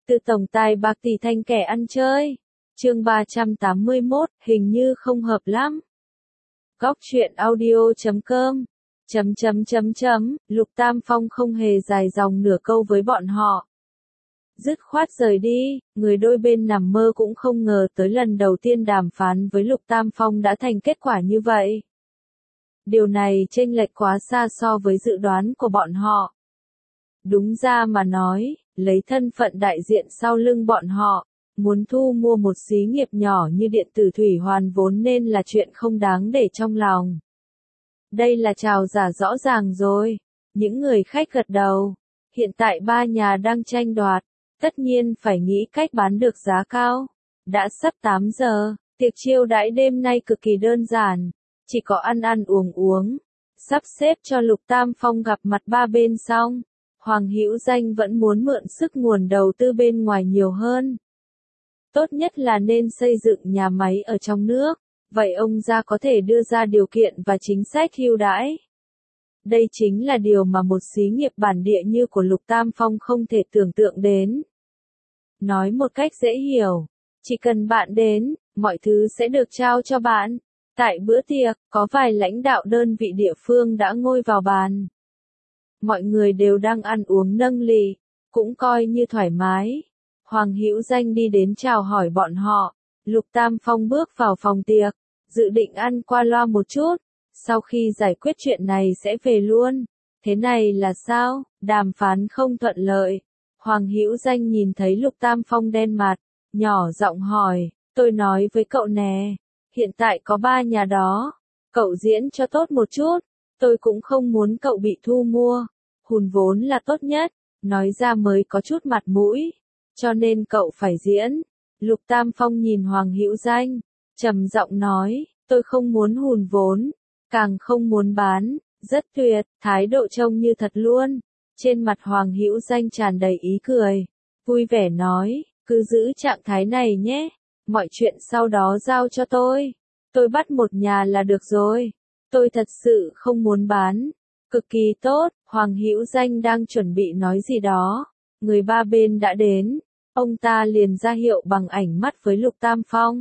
Từ tổng tài bạc tỷ thành kẻ ăn chơi. Chương 381, hình như không hợp lắm. Góc truyện audio.com. Lục Tam Phong không hề dài dòng nửa câu với bọn họ. Dứt khoát rời đi, người đôi bên nằm mơ cũng không ngờ tới lần đầu tiên đàm phán với Lục Tam Phong đã thành kết quả như vậy. Điều này chênh lệch quá xa so với dự đoán của bọn họ. Đúng ra mà nói, lấy thân phận đại diện sau lưng bọn họ, muốn thu mua một xí nghiệp nhỏ như điện tử thủy hoàn vốn nên là chuyện không đáng để trong lòng. Đây là trào giả rõ ràng rồi. Những người khách gật đầu. Hiện tại ba nhà đang tranh đoạt, tất nhiên phải nghĩ cách bán được giá cao. Đã sắp 8 giờ, tiệc chiêu đãi đêm nay cực kỳ đơn giản, chỉ có ăn ăn uống uống. Sắp xếp cho Lục Tam Phong gặp mặt ba bên xong, Hoàng Hữu Danh vẫn muốn mượn sức nguồn đầu tư bên ngoài nhiều hơn. Tốt nhất là nên xây dựng nhà máy ở trong nước, vậy ông gia có thể đưa ra điều kiện và chính sách ưu đãi. Đây chính là điều mà một xí nghiệp bản địa như của Lục Tam Phong không thể tưởng tượng đến. Nói một cách dễ hiểu, chỉ cần bạn đến, mọi thứ sẽ được trao cho bạn. Tại bữa tiệc, có vài lãnh đạo đơn vị địa phương đã ngồi vào bàn. Mọi người đều đang ăn uống nâng ly, cũng coi như thoải mái. Hoàng Hữu Danh đi đến chào hỏi bọn họ. Lục Tam Phong bước vào phòng tiệc, dự định ăn qua loa một chút. Sau khi giải quyết chuyện này sẽ về luôn. Thế này là sao? Đàm phán không thuận lợi. Hoàng Hữu Danh nhìn thấy Lục Tam Phong đen mặt, nhỏ giọng hỏi, tôi nói với cậu nè, hiện tại có ba nhà đó, cậu diễn cho tốt một chút, tôi cũng không muốn cậu bị thu mua, hùn vốn là tốt nhất, nói ra mới có chút mặt mũi, cho nên cậu phải diễn. Lục Tam Phong nhìn Hoàng Hữu Danh, trầm giọng nói, tôi không muốn hùn vốn, càng không muốn bán, rất tuyệt, thái độ trông như thật luôn. Trên mặt Hoàng Hữu Danh tràn đầy ý cười, vui vẻ nói, cứ giữ trạng thái này nhé, mọi chuyện sau đó giao cho tôi bắt một nhà là được rồi, tôi thật sự không muốn bán. Cực kỳ tốt, Hoàng Hữu Danh đang chuẩn bị nói gì đó, người ba bên đã đến, ông ta liền ra hiệu bằng ảnh mắt với Lục Tam Phong.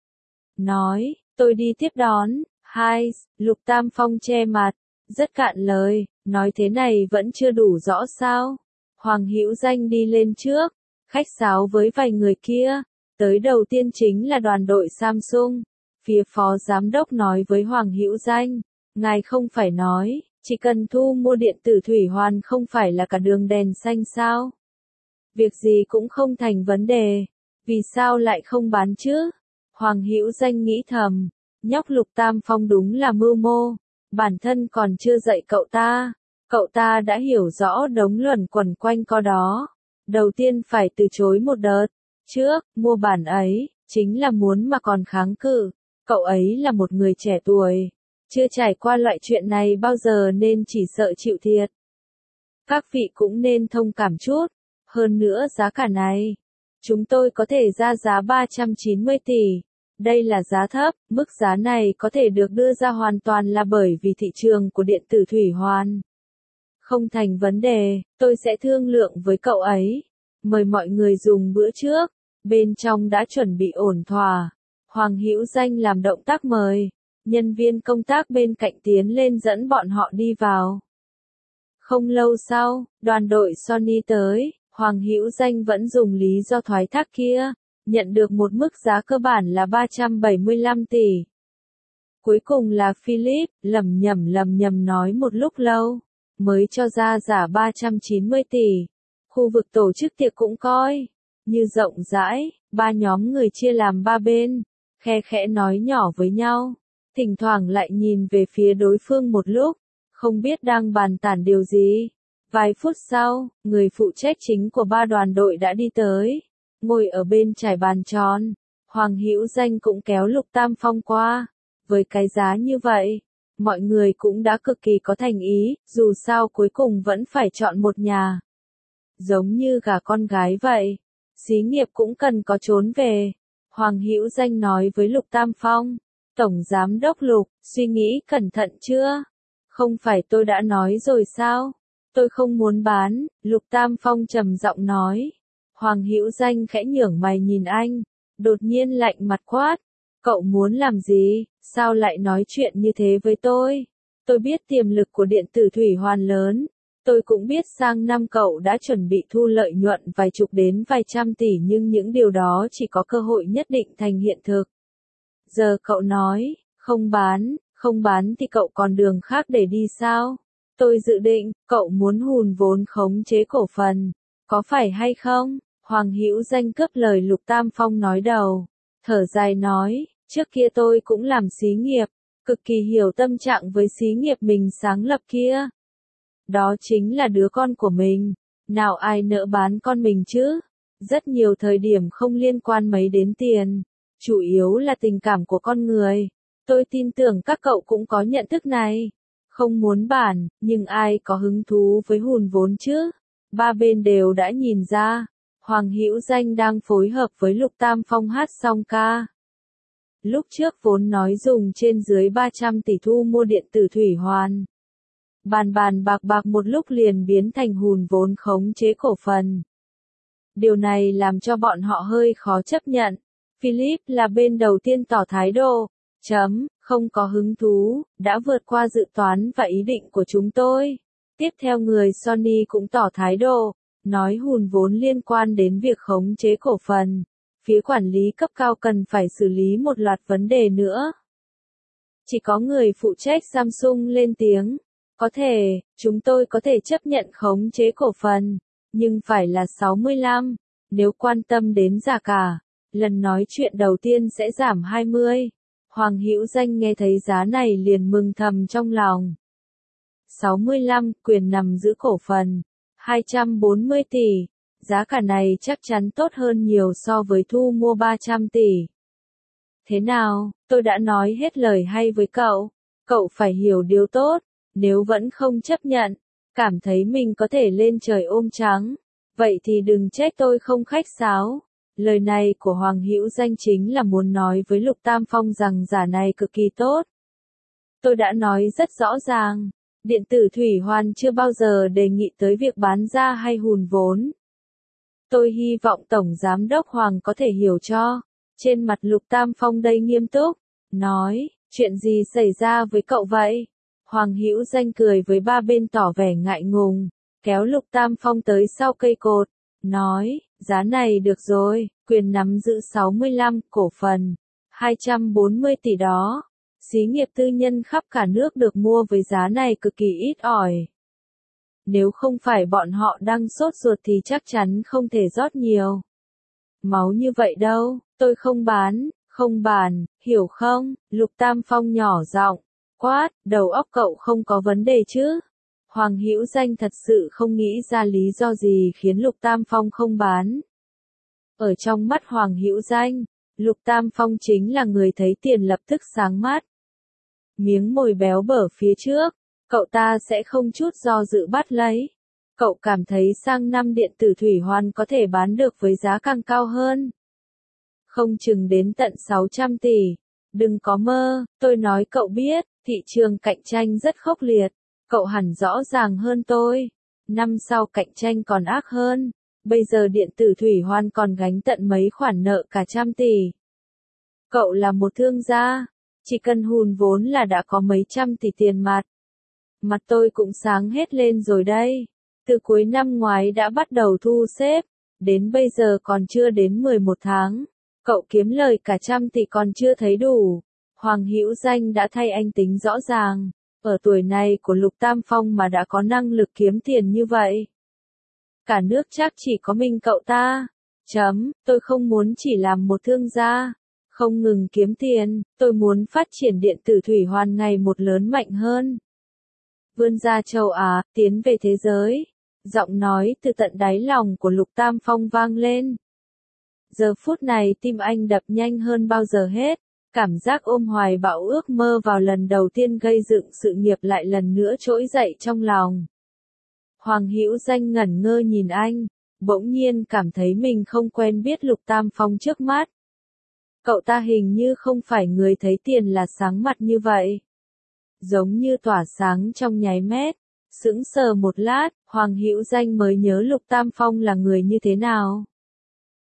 Nói, tôi đi tiếp đón. Hai, Lục Tam Phong che mặt, rất cạn lời, nói thế này vẫn chưa đủ rõ sao. Hoàng Hữu Danh đi lên trước, khách sáo với vài người kia, tới đầu tiên chính là đoàn đội Samsung. Phía phó giám đốc nói với Hoàng Hữu Danh, ngài không phải nói, chỉ cần thu mua điện tử thủy hoàn không phải là cả đường đèn xanh sao? Việc gì cũng không thành vấn đề, vì sao lại không bán chứ? Hoàng Hữu Danh nghĩ thầm, nhóc Lục Tam Phong đúng là mưu mô, bản thân còn chưa dạy cậu ta đã hiểu rõ đống luẩn quẩn quanh co đó. Đầu tiên phải từ chối một đợt, trước, mua bản ấy, chính là muốn mà còn kháng cự, cậu ấy là một người trẻ tuổi, chưa trải qua loại chuyện này bao giờ nên chỉ sợ chịu thiệt. Các vị cũng nên thông cảm chút, hơn nữa giá cả này, chúng tôi có thể ra giá 390 tỷ. Đây là giá thấp, mức giá này có thể được đưa ra hoàn toàn là bởi vì thị trường của điện tử thủy hoàn. Không thành vấn đề, tôi sẽ thương lượng với cậu ấy. Mời mọi người dùng bữa trước, bên trong đã chuẩn bị ổn thỏa. Hoàng Hữu Danh làm động tác mời, nhân viên công tác bên cạnh tiến lên dẫn bọn họ đi vào. Không lâu sau, đoàn đội Sony tới, Hoàng Hữu Danh vẫn dùng lý do thoái thác kia. Nhận được một mức giá cơ bản là 375 tỷ. Cuối cùng là Philip, lầm nhầm nói một lúc lâu, mới cho ra giá 390 tỷ. Khu vực tổ chức tiệc cũng coi như rộng rãi, ba nhóm người chia làm ba bên, khe khẽ nói nhỏ với nhau, thỉnh thoảng lại nhìn về phía đối phương một lúc, không biết đang bàn tán điều gì. Vài phút sau, người phụ trách chính của ba đoàn đội đã đi tới. Ngồi ở bên trải bàn tròn, Hoàng Hữu Danh cũng kéo Lục Tam Phong qua. Với cái giá như vậy, mọi người cũng đã cực kỳ có thành ý, dù sao cuối cùng vẫn phải chọn một nhà. Giống như gả con gái vậy, xí nghiệp cũng cần có trốn về. Hoàng Hữu Danh nói với Lục Tam Phong, Tổng Giám đốc Lục, suy nghĩ cẩn thận chưa? Không phải tôi đã nói rồi sao? Tôi không muốn bán, Lục Tam Phong trầm giọng nói. Hoàng Hữu Danh khẽ nhướng mày nhìn anh, đột nhiên lạnh mặt quát. Cậu muốn làm gì, sao lại nói chuyện như thế với tôi? Tôi biết tiềm lực của điện tử thủy hoàn lớn. Tôi cũng biết sang năm cậu đã chuẩn bị thu lợi nhuận vài chục đến vài trăm tỷ nhưng những điều đó chỉ có cơ hội nhất định thành hiện thực. Giờ cậu nói, không bán thì cậu còn đường khác để đi sao? Tôi dự định, cậu muốn hùn vốn khống chế cổ phần, có phải hay không? Hoàng Hữu Danh cướp lời Lục Tam Phong nói đầu, thở dài nói, trước kia tôi cũng làm xí nghiệp, cực kỳ hiểu tâm trạng với xí nghiệp mình sáng lập kia. Đó chính là đứa con của mình, nào ai nỡ bán con mình chứ? Rất nhiều thời điểm không liên quan mấy đến tiền, chủ yếu là tình cảm của con người. Tôi tin tưởng các cậu cũng có nhận thức này. Không muốn bản, nhưng ai có hứng thú với hùn vốn chứ? Ba bên đều đã nhìn ra, Hoàng Hữu Danh đang phối hợp với Lục Tam Phong hát song ca. Lúc trước vốn nói dùng trên dưới 300 tỷ thu mua điện tử thủy hoàn. Bàn bạc một lúc liền biến thành hùn vốn khống chế cổ phần. Điều này làm cho bọn họ hơi khó chấp nhận. Philip là bên đầu tiên tỏ thái độ. Không có hứng thú, đã vượt qua dự toán và ý định của chúng tôi. Tiếp theo người Sony cũng tỏ thái độ, nói hùn vốn liên quan đến việc khống chế cổ phần. Phía quản lý cấp cao cần phải xử lý một loạt vấn đề nữa. Chỉ có người phụ trách Samsung lên tiếng. Có thể, chúng tôi có thể chấp nhận khống chế cổ phần, nhưng phải là 65. Nếu quan tâm đến giá cả, lần nói chuyện đầu tiên sẽ giảm 20. Hoàng Hữu Danh nghe thấy giá này liền mừng thầm trong lòng. 65, quyền nắm giữ cổ phần. 240 tỷ. Giá cả này chắc chắn tốt hơn nhiều so với thu mua 300 tỷ. Thế nào, tôi đã nói hết lời hay với cậu. Cậu phải hiểu điều tốt. Nếu vẫn không chấp nhận, cảm thấy mình có thể lên trời ôm trắng, vậy thì đừng trách tôi không khách sáo. Lời này của Hoàng Hữu Danh chính là muốn nói với Lục Tam Phong rằng giá này cực kỳ tốt. Tôi đã nói rất rõ ràng, điện tử thủy hoàn chưa bao giờ đề nghị tới việc bán ra hay hùn vốn. Tôi hy vọng Tổng Giám đốc Hoàng có thể hiểu cho. Trên mặt Lục Tam Phong đầy nghiêm túc, nói, chuyện gì xảy ra với cậu vậy? Hoàng Hữu Danh cười với ba bên tỏ vẻ ngại ngùng, kéo Lục Tam Phong tới sau cây cột, nói, giá này được rồi, quyền nắm giữ 65 cổ phần, 240 tỷ đó. Xí nghiệp tư nhân khắp cả nước được mua với giá này cực kỳ ít ỏi. Nếu không phải bọn họ đang sốt ruột thì chắc chắn không thể rót nhiều máu như vậy đâu, tôi không bán, hiểu không? Lục Tam Phong nhỏ giọng quát, đầu óc cậu không có vấn đề chứ? Hoàng Hữu Danh thật sự không nghĩ ra lý do gì khiến Lục Tam Phong không bán. Ở trong mắt Hoàng Hữu Danh, Lục Tam Phong chính là người thấy tiền lập tức sáng mắt. Miếng mồi béo bở phía trước, cậu ta sẽ không chút do dự bắt lấy. Cậu cảm thấy sang năm điện tử thủy hoàn có thể bán được với giá càng cao hơn. Không chừng đến tận 600 tỷ. Đừng có mơ, tôi nói cậu biết, thị trường cạnh tranh rất khốc liệt. Cậu hẳn rõ ràng hơn tôi. Năm sau cạnh tranh còn ác hơn. Bây giờ điện tử thủy hoàn còn gánh tận mấy khoản nợ cả trăm tỷ. Cậu là một thương gia. Chỉ cần hùn vốn là đã có mấy trăm tỷ tiền mặt. Mặt tôi cũng sáng hết lên rồi đây. Từ cuối năm ngoái đã bắt đầu thu xếp. Đến bây giờ còn chưa đến 11 tháng. Cậu kiếm lời cả trăm tỷ còn chưa thấy đủ. Hoàng Hữu Danh đã thay anh tính rõ ràng. Ở tuổi này của Lục Tam Phong mà đã có năng lực kiếm tiền như vậy. Cả nước chắc chỉ có mình cậu ta. Tôi không muốn chỉ làm một thương gia. Không ngừng kiếm tiền, tôi muốn phát triển điện tử thủy hoàn ngày một lớn mạnh hơn. Vươn ra châu Á, tiến về thế giới. Giọng nói từ tận đáy lòng của Lục Tam Phong vang lên. Giờ phút này tim anh đập nhanh hơn bao giờ hết. Cảm giác ôm hoài bão ước mơ vào lần đầu tiên gây dựng sự nghiệp lại lần nữa trỗi dậy trong lòng. Hoàng Hữu Danh ngẩn ngơ nhìn anh, bỗng nhiên cảm thấy mình không quen biết Lục Tam Phong trước mắt. Cậu ta hình như không phải người thấy tiền là sáng mặt như vậy. Giống như tỏa sáng trong nháy mắt. Sững sờ một lát, Hoàng Hữu Danh mới nhớ Lục Tam Phong là người như thế nào.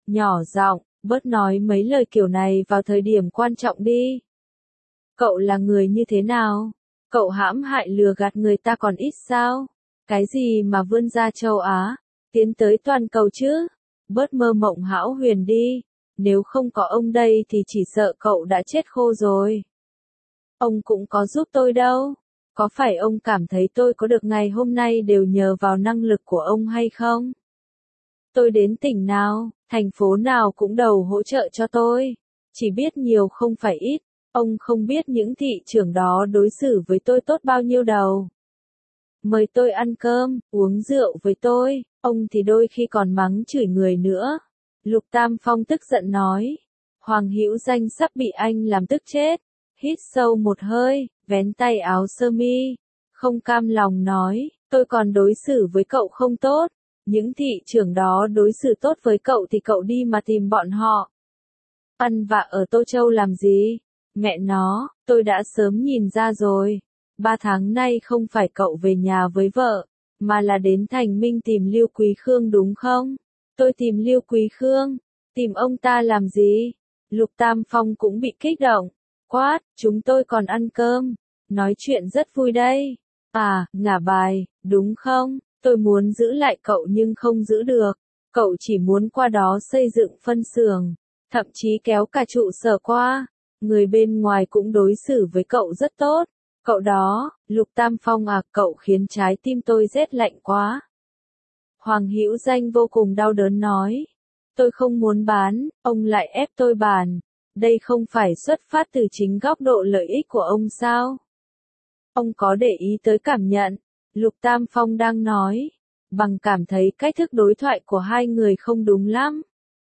nhỏ giọng, bớt nói mấy lời kiểu này vào thời điểm quan trọng đi. Cậu là người như thế nào? Cậu hãm hại lừa gạt người ta còn ít sao? Cái gì mà vươn ra châu Á, tiến tới toàn cầu chứ? Bớt mơ mộng hão huyền đi, nếu không có ông đây thì chỉ sợ cậu đã chết khô rồi. Ông cũng có giúp tôi đâu. Có phải ông cảm thấy tôi có được ngày hôm nay đều nhờ vào năng lực của ông hay không? Tôi đến tỉnh nào, thành phố nào cũng đầu hỗ trợ cho tôi. Chỉ biết nhiều không phải ít. Ông không biết những thị trưởng đó đối xử với tôi tốt bao nhiêu đâu. Mời tôi ăn cơm, uống rượu với tôi, ông thì đôi khi còn mắng chửi người nữa. Lục Tam Phong tức giận nói. Hoàng Hữu Danh sắp bị anh làm tức chết. Hít sâu một hơi, vén tay áo sơ mi. Không cam lòng nói, tôi còn đối xử với cậu không tốt. Những thị trưởng đó đối xử tốt với cậu thì cậu đi mà tìm bọn họ. Ăn vạ ở Tô Châu làm gì? Mẹ nó, tôi đã sớm nhìn ra rồi. 3 tháng nay không phải cậu về nhà với vợ, mà là đến Thành Minh tìm Lưu Quý Khương đúng không? Tôi tìm Lưu Quý Khương, tìm ông ta làm gì? Lục Tam Phong cũng bị kích động. Quát, chúng tôi còn ăn cơm. Nói chuyện rất vui đây. À, ngả bài, đúng không? Tôi muốn giữ lại cậu nhưng không giữ được. Cậu chỉ muốn qua đó xây dựng phân xưởng, thậm chí kéo cả trụ sở qua. Người bên ngoài cũng đối xử với cậu rất tốt. Cậu đó, Lục Tam Phong à, cậu khiến trái tim tôi rét lạnh quá. Hoàng Hữu Danh vô cùng đau đớn nói. Tôi không muốn bán, ông lại ép tôi bán. Đây không phải xuất phát từ chính góc độ lợi ích của ông sao? Ông có để ý tới cảm nhận? Lục Tam Phong đang nói. Bằng cảm thấy cách thức đối thoại của hai người không đúng lắm.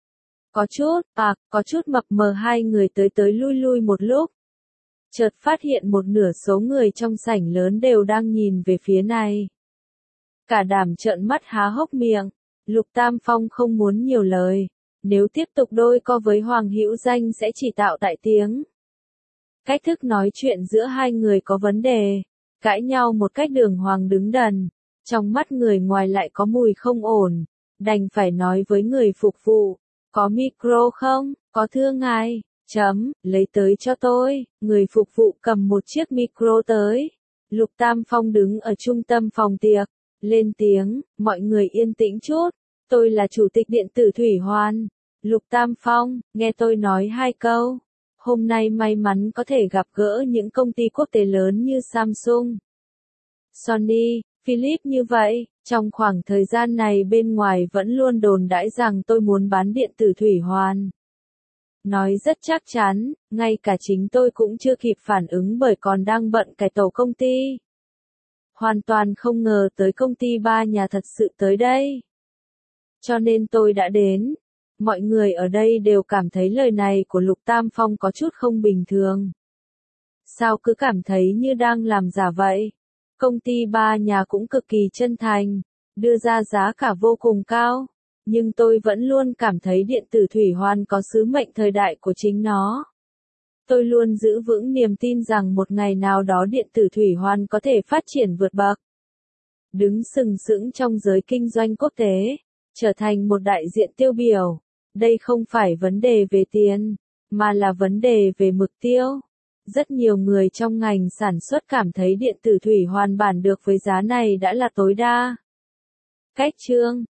Có chút mập mờ hai người tới tới lui lui một lúc. Chợt phát hiện một nửa số người trong sảnh lớn đều đang nhìn về phía này. Cả đám trợn mắt há hốc miệng. Lục Tam Phong không muốn nhiều lời. Nếu tiếp tục đôi co với Hoàng Hữu Danh sẽ chỉ tạo tại tiếng. Cách thức nói chuyện giữa hai người có vấn đề. Cãi nhau một cách đường hoàng đứng đần. Trong mắt người ngoài lại có mùi không ổn. Đành phải nói với người phục vụ. Có micro không? Có thưa ngài. Lấy tới cho tôi. Người phục vụ cầm một chiếc micro tới. Lục Tam Phong đứng ở trung tâm phòng tiệc. Lên tiếng, mọi người yên tĩnh chút. Tôi là chủ tịch điện tử Thủy Hoan. Lục Tam Phong, nghe tôi nói 2 câu. Hôm nay may mắn có thể gặp gỡ những công ty quốc tế lớn như Samsung, Sony, Philips như vậy. Trong khoảng thời gian này bên ngoài vẫn luôn đồn đãi rằng tôi muốn bán điện tử Thủy Hoan. Nói rất chắc chắn, ngay cả chính tôi cũng chưa kịp phản ứng bởi còn đang bận cải tổ công ty. Hoàn toàn không ngờ tới công ty ba nhà thật sự tới đây. Cho nên tôi đã đến. Mọi người ở đây đều cảm thấy lời này của Lục Tam Phong có chút không bình thường. Sao cứ cảm thấy như đang làm giả vậy? Công ty ba nhà cũng cực kỳ chân thành, đưa ra giá cả vô cùng cao. Nhưng tôi vẫn luôn cảm thấy điện tử Thủy Hoan có sứ mệnh thời đại của chính nó. Tôi luôn giữ vững niềm tin rằng một ngày nào đó điện tử Thủy Hoan có thể phát triển vượt bậc. Đứng sừng sững trong giới kinh doanh quốc tế, trở thành một đại diện tiêu biểu. Đây không phải vấn đề về tiền, mà là vấn đề về mục tiêu. Rất nhiều người trong ngành sản xuất cảm thấy điện tử Thủy Hoan bán được với giá này đã là tối đa. Cách chương